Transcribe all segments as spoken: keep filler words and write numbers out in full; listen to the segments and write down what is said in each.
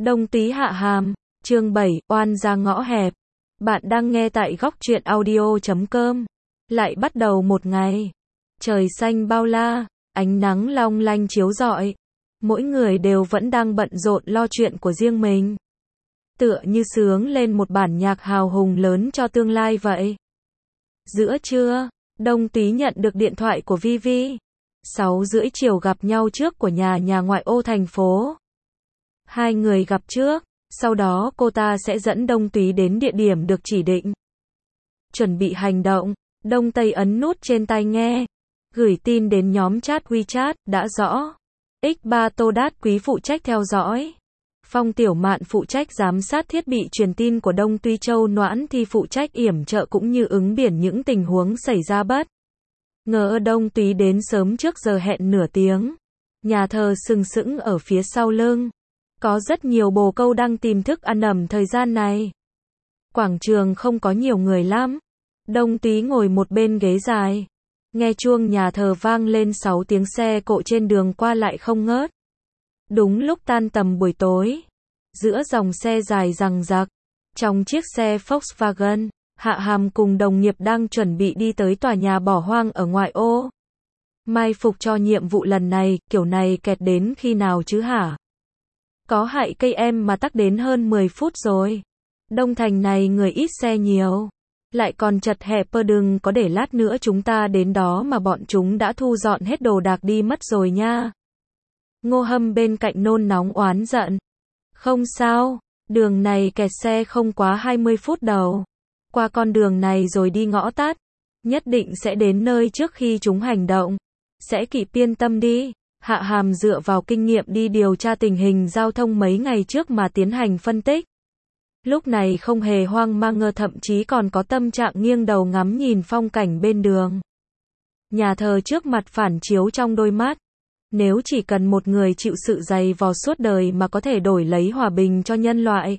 Đông Túy Hạ Hàm, chương bảy, oan ra ngõ hẹp. Bạn đang nghe tại góc truyện audio chấm com. Lại bắt đầu một ngày. Trời xanh bao la, ánh nắng long lanh chiếu rọi. Mỗi người đều vẫn đang bận rộn lo chuyện của riêng mình. Tựa như sướng lên một bản nhạc hào hùng lớn cho tương lai vậy. Giữa trưa, Đông Túy nhận được điện thoại của Vi Vi. Sáu rưỡi chiều gặp nhau trước của nhà nhà ngoại ô thành phố. Hai người gặp trước, sau đó cô ta sẽ dẫn Đông Túy đến địa điểm được chỉ định. Chuẩn bị hành động, Đông Tây ấn nút trên tai nghe. Gửi tin đến nhóm chat WeChat, đã rõ. ích ba Tô Đát Quý phụ trách theo dõi. Phong Tiểu Mạn phụ trách giám sát thiết bị truyền tin của Đông Túy. Châu Noãn thì phụ trách yểm trợ cũng như ứng biển những tình huống xảy ra bất ngờ. Đông Túy đến sớm trước giờ hẹn nửa tiếng. Nhà thờ sừng sững ở phía sau lưng. Có rất nhiều bồ câu đang tìm thức ăn ẩm thời gian này. Quảng trường không có nhiều người lắm. Đông Túy ngồi một bên ghế dài. Nghe chuông nhà thờ vang lên sáu tiếng xe cộ trên đường qua lại không ngớt. Đúng lúc tan tầm buổi tối. Giữa dòng xe dài dằng dặc. Trong chiếc xe Volkswagen, Hạ Hàm cùng đồng nghiệp đang chuẩn bị đi tới tòa nhà bỏ hoang ở ngoại ô. Mai phục cho nhiệm vụ lần này, kiểu này kẹt đến khi nào chứ hả? Có hại cây em mà tắc đến hơn mười phút rồi. Đông thành này người ít xe nhiều. Lại còn chật hẹp pơ, đừng có để lát nữa chúng ta đến đó mà bọn chúng đã thu dọn hết đồ đạc đi mất rồi nha. Ngô Hâm bên cạnh nôn nóng oán giận. Không sao, đường này kẹt xe không quá hai mươi phút đâu. Qua con đường này rồi đi ngõ tắt. Nhất định sẽ đến nơi trước khi chúng hành động. Sẽ kịp, yên tâm đi. Hạ Hàm dựa vào kinh nghiệm đi điều tra tình hình giao thông mấy ngày trước mà tiến hành phân tích. Lúc này không hề hoang mang ngơ, thậm chí còn có tâm trạng nghiêng đầu ngắm nhìn phong cảnh bên đường. Nhà thờ trước mặt phản chiếu trong đôi mắt. Nếu chỉ cần một người chịu sự dày vò suốt đời mà có thể đổi lấy hòa bình cho nhân loại,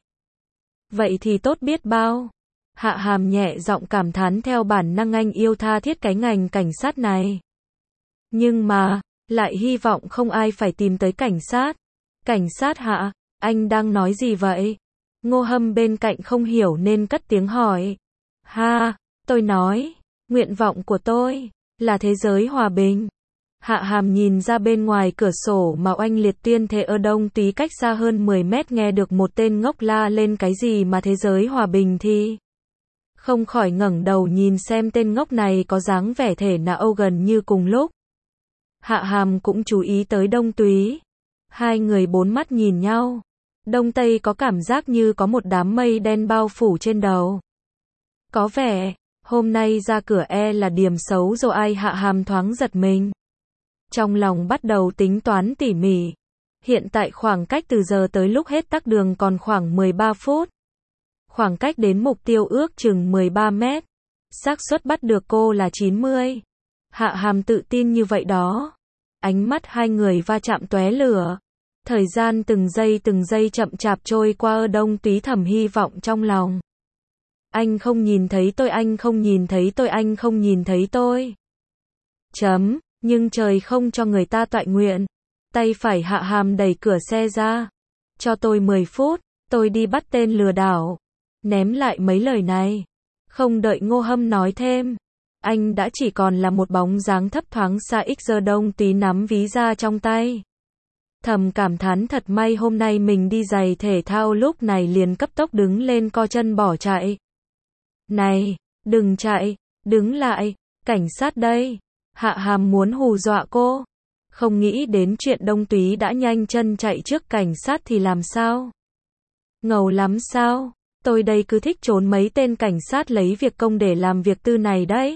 vậy thì tốt biết bao. Hạ Hàm nhẹ giọng cảm thán, theo bản năng anh yêu tha thiết cái ngành cảnh sát này. Nhưng mà, lại hy vọng không ai phải tìm tới cảnh sát. Cảnh sát hả? Anh đang nói gì vậy? Ngô Hâm bên cạnh không hiểu nên cất tiếng hỏi. Ha, tôi nói, nguyện vọng của tôi là thế giới hòa bình. Hạ Hàm nhìn ra bên ngoài cửa sổ mà oanh liệt tuyên thệ. Ở Đông Túy cách xa hơn mười mét nghe được một tên ngốc la lên cái gì mà thế giới hòa bình thì không khỏi ngẩng đầu nhìn xem tên ngốc này có dáng vẻ thể nào gần như cùng lúc. Hạ Hàm cũng chú ý tới Đông Túy. Hai người bốn mắt nhìn nhau. Đông Tây có cảm giác như có một đám mây đen bao phủ trên đầu. Có vẻ, hôm nay ra cửa e là điểm xấu rồi ai. Hạ Hàm thoáng giật mình. Trong lòng bắt đầu tính toán tỉ mỉ. Hiện tại khoảng cách từ giờ tới lúc hết tắc đường còn khoảng mười ba phút. Khoảng cách đến mục tiêu ước chừng mười ba mét. Xác suất bắt được cô là chín mươi. Hạ Hàm tự tin như vậy đó. Ánh mắt hai người va chạm tóe lửa. Thời gian từng giây từng giây chậm chạp trôi qua. Ở Đông Túy thầm hy vọng trong lòng. Anh không nhìn thấy tôi, anh không nhìn thấy tôi, anh không nhìn thấy tôi. Chấm, nhưng trời không cho người ta toại nguyện. Tay phải Hạ Hàm đẩy cửa xe ra. Cho tôi mười phút, tôi đi bắt tên lừa đảo. Ném lại mấy lời này. Không đợi Ngô Hâm nói thêm. Anh đã chỉ còn là một bóng dáng thấp thoáng xa. X giờ Đông Túy nắm ví da trong tay. Thầm cảm thán thật may hôm nay mình đi giày thể thao, lúc này liền cấp tốc đứng lên co chân bỏ chạy. Này, đừng chạy, đứng lại, cảnh sát đây. Hạ Hàm muốn hù dọa cô. Không nghĩ đến chuyện Đông Túy đã nhanh chân chạy trước cảnh sát thì làm sao? Ngầu lắm sao? Tôi đây cứ thích trốn mấy tên cảnh sát lấy việc công để làm việc tư này đấy.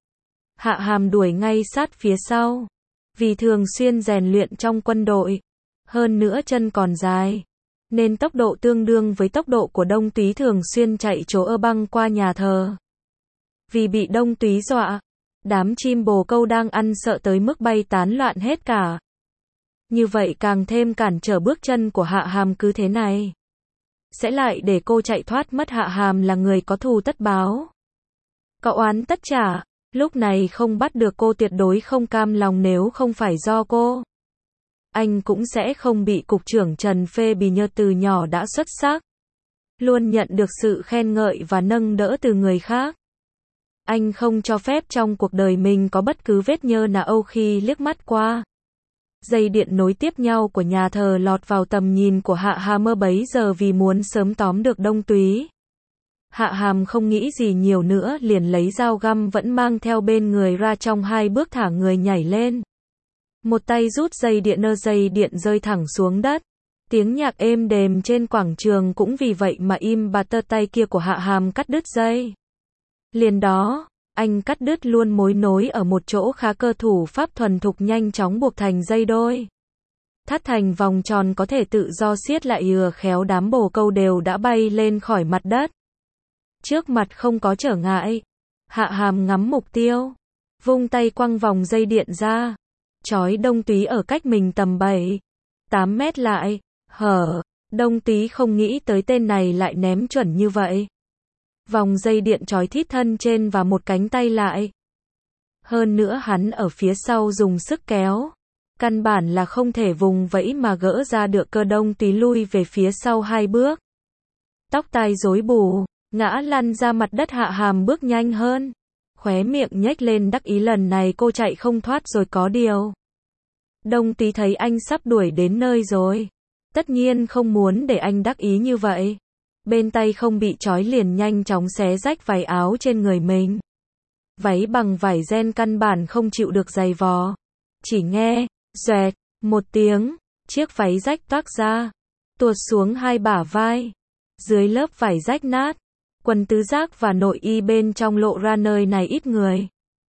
Hạ Hàm đuổi ngay sát phía sau. Vì thường xuyên rèn luyện trong quân đội. Hơn nữa chân còn dài. Nên tốc độ tương đương với tốc độ của Đông Túy thường xuyên chạy chỗ ơ băng qua nhà thờ. Vì bị Đông Túy dọa, đám chim bồ câu đang ăn sợ tới mức bay tán loạn hết cả. Như vậy càng thêm cản trở bước chân của Hạ Hàm, cứ thế này sẽ lại để cô chạy thoát mất. Hạ Hàm là người có thù tất báo, có oán tất trả. Lúc này không bắt được cô tuyệt đối không cam lòng. Nếu không phải do cô anh cũng sẽ không bị cục trưởng Trần phê bì nhờ từ nhỏ đã xuất sắc. Luôn nhận được sự khen ngợi và nâng đỡ từ người khác. Anh không cho phép trong cuộc đời mình có bất cứ vết nhơ nào khi liếc mắt qua. Dây điện nối tiếp nhau của nhà thờ lọt vào tầm nhìn của Hạ Hàm bấy giờ vì muốn sớm tóm được Đông Túy. Hạ Hàm không nghĩ gì nhiều nữa liền lấy dao găm vẫn mang theo bên người ra trong hai bước thả người nhảy lên. Một tay rút dây điện nơ dây điện rơi thẳng xuống đất. Tiếng nhạc êm đềm trên quảng trường cũng vì vậy mà im bặt tơ tay kia của Hạ Hàm cắt đứt dây. Liền đó, anh cắt đứt luôn mối nối ở một chỗ khá cơ thủ pháp thuần thục nhanh chóng buộc thành dây đôi. Thắt thành vòng tròn có thể tự do siết lại ừa khéo đám bồ câu đều đã bay lên khỏi mặt đất. Trước mặt không có trở ngại. Hạ Hàm ngắm mục tiêu. Vung tay quăng vòng dây điện ra. Chói Đông Túy ở cách mình tầm bảy, tám mét lại. Hở. Đông Túy không nghĩ tới tên này lại ném chuẩn như vậy. Vòng dây điện trói thít thân trên và một cánh tay lại. Hơn nữa hắn ở phía sau dùng sức kéo. Căn bản là không thể vùng vẫy mà gỡ ra được cơ. Đông Túy lui về phía sau hai bước. Tóc tai rối bù, ngã lăn ra mặt đất. Hạ Hàm bước nhanh hơn. Khóe miệng nhếch lên đắc ý lần này cô chạy không thoát rồi có điều. Đông Túy thấy anh sắp đuổi đến nơi rồi. Tất nhiên không muốn để anh đắc ý như vậy. Bên tay không bị trói liền nhanh chóng xé rách váy áo trên người mình. Váy bằng vải ren căn bản không chịu được giày vò. Chỉ nghe, xoẹt, một tiếng, chiếc váy rách toác ra, tuột xuống hai bả vai. Dưới lớp vải rách nát, quần tứ giác và nội y bên trong lộ ra nơi này ít người.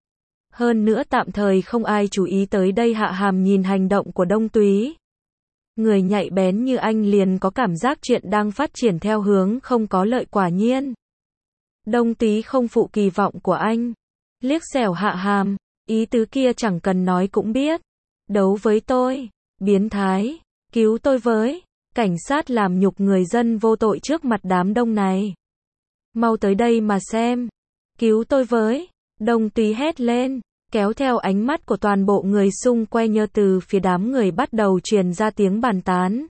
Hơn nữa tạm thời không ai chú ý tới đây. Hạ Hàm nhìn hành động của Đông Túy. Người nhạy bén như anh liền có cảm giác chuyện đang phát triển theo hướng không có lợi quả nhiên. Đông Túy không phụ kỳ vọng của anh. Liếc xẻo Hạ Hàm, ý tứ kia chẳng cần nói cũng biết. Đấu với tôi, biến thái, cứu tôi với. Cảnh sát làm nhục người dân vô tội trước mặt đám đông này. Mau tới đây mà xem. Cứu tôi với. Đông Túy hét lên. Kéo theo ánh mắt của toàn bộ người xung quanh nhờ từ phía đám người bắt đầu truyền ra tiếng bàn tán.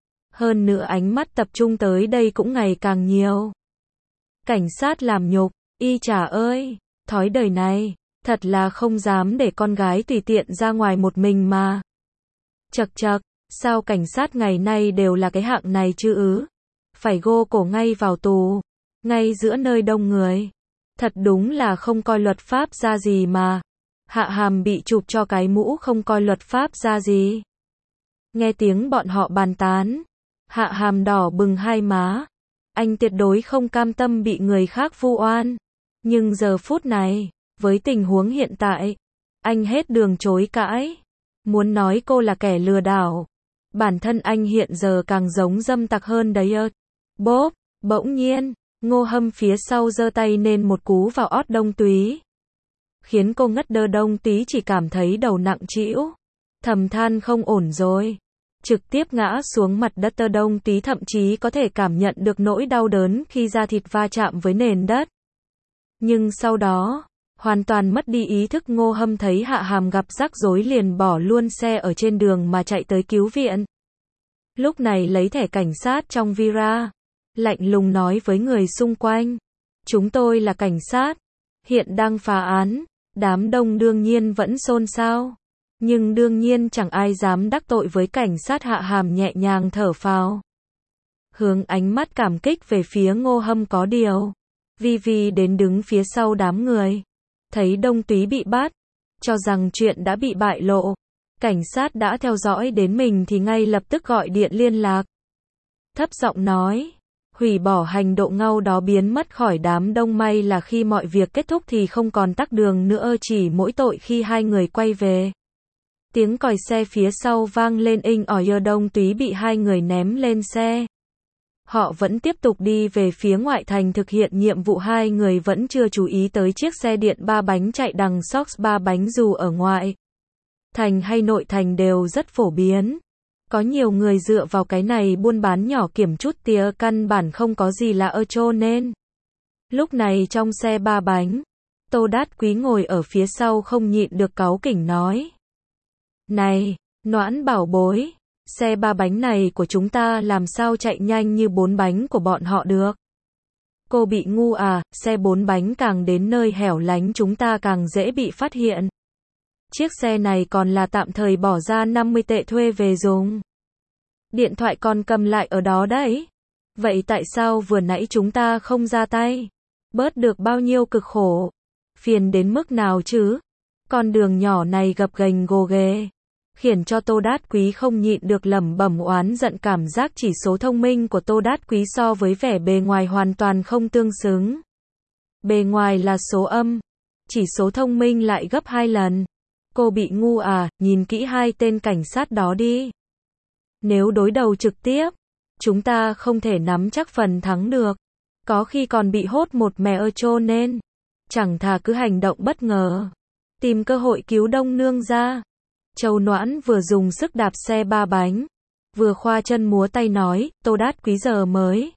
Hơn nữa ánh mắt tập trung tới đây cũng ngày càng nhiều. Cảnh sát làm nhục, y chả ơi, thói đời này, thật là không dám để con gái tùy tiện ra ngoài một mình mà. Chậc chậc, sao cảnh sát ngày nay đều là cái hạng này chứ ứ? Phải gô cổ ngay vào tù, ngay giữa nơi đông người. Thật đúng là không coi luật pháp ra gì mà. Hạ Hàm bị chụp cho cái mũ không coi luật pháp ra gì. Nghe tiếng bọn họ bàn tán, Hạ Hàm đỏ bừng hai má. Anh tuyệt đối không cam tâm bị người khác vu oan. Nhưng giờ phút này, với tình huống hiện tại, anh hết đường chối cãi. Muốn nói cô là kẻ lừa đảo. Bản thân anh hiện giờ càng giống dâm tặc hơn đấy ơ. Bốp, bỗng nhiên, Ngô Hâm phía sau giơ tay nên một cú vào ót Đông Túy. Khiến cô ngất đơ. Đông Túy chỉ cảm thấy đầu nặng trĩu. Thầm than không ổn rồi. Trực tiếp ngã xuống mặt đất. Tơ Đông Túy thậm chí có thể cảm nhận được nỗi đau đớn khi da thịt va chạm với nền đất. Nhưng sau đó, hoàn toàn mất đi ý thức. Ngô Hâm thấy Hạ Hàm gặp rắc rối liền bỏ luôn xe ở trên đường mà chạy tới cứu viện. Lúc này lấy thẻ cảnh sát trong ví ra. Lạnh lùng nói với người xung quanh. Chúng tôi là cảnh sát. Hiện đang phá án. Đám đông đương nhiên vẫn xôn xao. Nhưng đương nhiên chẳng ai dám đắc tội với cảnh sát. Hạ Hàm nhẹ nhàng thở phào. Hướng ánh mắt cảm kích về phía Ngô Hâm có điều. Vi Vi đến đứng phía sau đám người. Thấy Đông Túy bị bắt. Cho rằng chuyện đã bị bại lộ. Cảnh sát đã theo dõi đến mình thì ngay lập tức gọi điện liên lạc. Thấp giọng nói. Hủy bỏ hành động ngâu đó biến mất khỏi đám đông. May là khi mọi việc kết thúc thì không còn tắc đường nữa. Chỉ mỗi tội khi hai người quay về. Tiếng còi xe phía sau vang lên inh ỏi. Đông Túy bị hai người ném lên xe. Họ vẫn tiếp tục đi về phía ngoại thành thực hiện nhiệm vụ. Hai người vẫn chưa chú ý tới chiếc xe điện ba bánh chạy đằng Sox ba bánh dù ở ngoại thành hay nội thành đều rất phổ biến. Có nhiều người dựa vào cái này buôn bán nhỏ kiểm chút tía căn bản không có gì lạ ơ cho nên. Lúc này trong xe ba bánh, Tô Đát Quý ngồi ở phía sau không nhịn được cáu kỉnh nói. Này, Noãn bảo bối, xe ba bánh này của chúng ta làm sao chạy nhanh như bốn bánh của bọn họ được? Cô bị ngu à, xe bốn bánh càng đến nơi hẻo lánh chúng ta càng dễ bị phát hiện. Chiếc xe này còn là tạm thời bỏ ra năm mươi tệ thuê về dùng. Điện thoại còn cầm lại ở đó đấy. Vậy tại sao vừa nãy chúng ta không ra tay? Bớt được bao nhiêu cực khổ. Phiền đến mức nào chứ? Con đường nhỏ này gập ghềnh gồ ghề, khiến cho Tô Đát Quý không nhịn được lẩm bẩm oán giận, cảm giác chỉ số thông minh của Tô Đát Quý so với vẻ bề ngoài hoàn toàn không tương xứng. Bề ngoài là số âm, chỉ số thông minh lại gấp hai lần. Cô bị ngu à, nhìn kỹ hai tên cảnh sát đó đi. Nếu đối đầu trực tiếp, chúng ta không thể nắm chắc phần thắng được. Có khi còn bị hốt một mẻ ơ trô nên. Chẳng thà cứ hành động bất ngờ. Tìm cơ hội cứu đông nương ra. Châu Noãn vừa dùng sức đạp xe ba bánh. Vừa khoa chân múa tay nói, Tô Đát Quý giờ mới.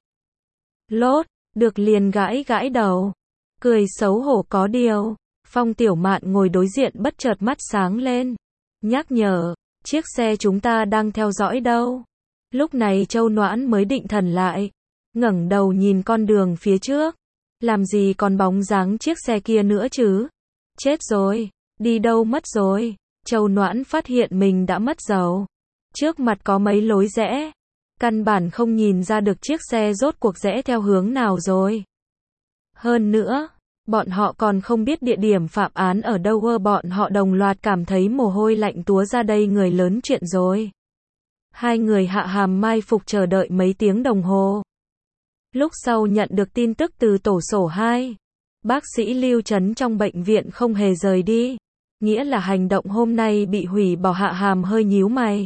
Lốt, được liền gãi gãi đầu. Cười xấu hổ có điều. Phong Tiểu Mạn ngồi đối diện bất chợt mắt sáng lên. Nhắc nhở, chiếc xe chúng ta đang theo dõi đâu. Lúc này Châu Noãn mới định thần lại. Ngẩng đầu nhìn con đường phía trước. Làm gì còn bóng dáng chiếc xe kia nữa chứ? Chết rồi, đi đâu mất rồi? Châu Noãn phát hiện mình đã mất dầu. Trước mặt có mấy lối rẽ. Căn bản không nhìn ra được chiếc xe rốt cuộc rẽ theo hướng nào rồi. Hơn nữa, bọn họ còn không biết địa điểm phạm án ở đâu ơ, bọn họ đồng loạt cảm thấy mồ hôi lạnh túa ra, đây người lớn chuyện rồi. Hai người hạ hàm mai phục chờ đợi mấy tiếng đồng hồ. Lúc sau nhận được tin tức từ tổ sổ hai. Bác sĩ Lưu Trấn trong bệnh viện không hề rời đi. Nghĩa là hành động hôm nay bị hủy bỏ, hạ hàm hơi nhíu mày.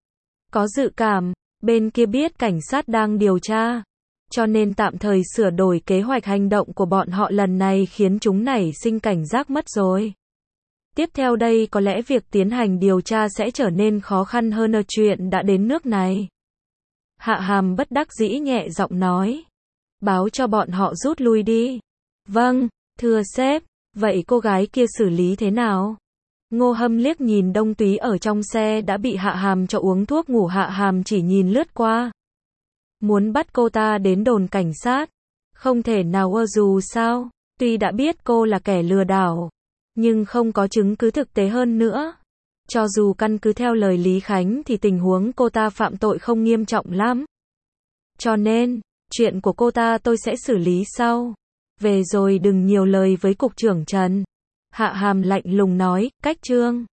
Có dự cảm, bên kia biết cảnh sát đang điều tra. Cho nên tạm thời sửa đổi kế hoạch hành động của bọn họ lần này, khiến chúng nảy sinh cảnh giác mất rồi. Tiếp theo đây có lẽ việc tiến hành điều tra sẽ trở nên khó khăn hơn ở chuyện đã đến nước này. Hạ hàm bất đắc dĩ nhẹ giọng nói. Báo cho bọn họ rút lui đi. Vâng, thưa sếp. Vậy cô gái kia xử lý thế nào? Ngô Hâm liếc nhìn Đông Túy ở trong xe đã bị hạ hàm cho uống thuốc ngủ, hạ hàm chỉ nhìn lướt qua. Muốn bắt cô ta đến đồn cảnh sát. Không thể nào ơ, dù sao. Tuy đã biết cô là kẻ lừa đảo. Nhưng không có chứng cứ thực tế hơn nữa. Cho dù căn cứ theo lời Lý Khánh thì tình huống cô ta phạm tội không nghiêm trọng lắm. Cho nên, chuyện của cô ta tôi sẽ xử lý sau. Về rồi đừng nhiều lời với cục trưởng Trần. Hạ hàm lạnh lùng nói, cách trương.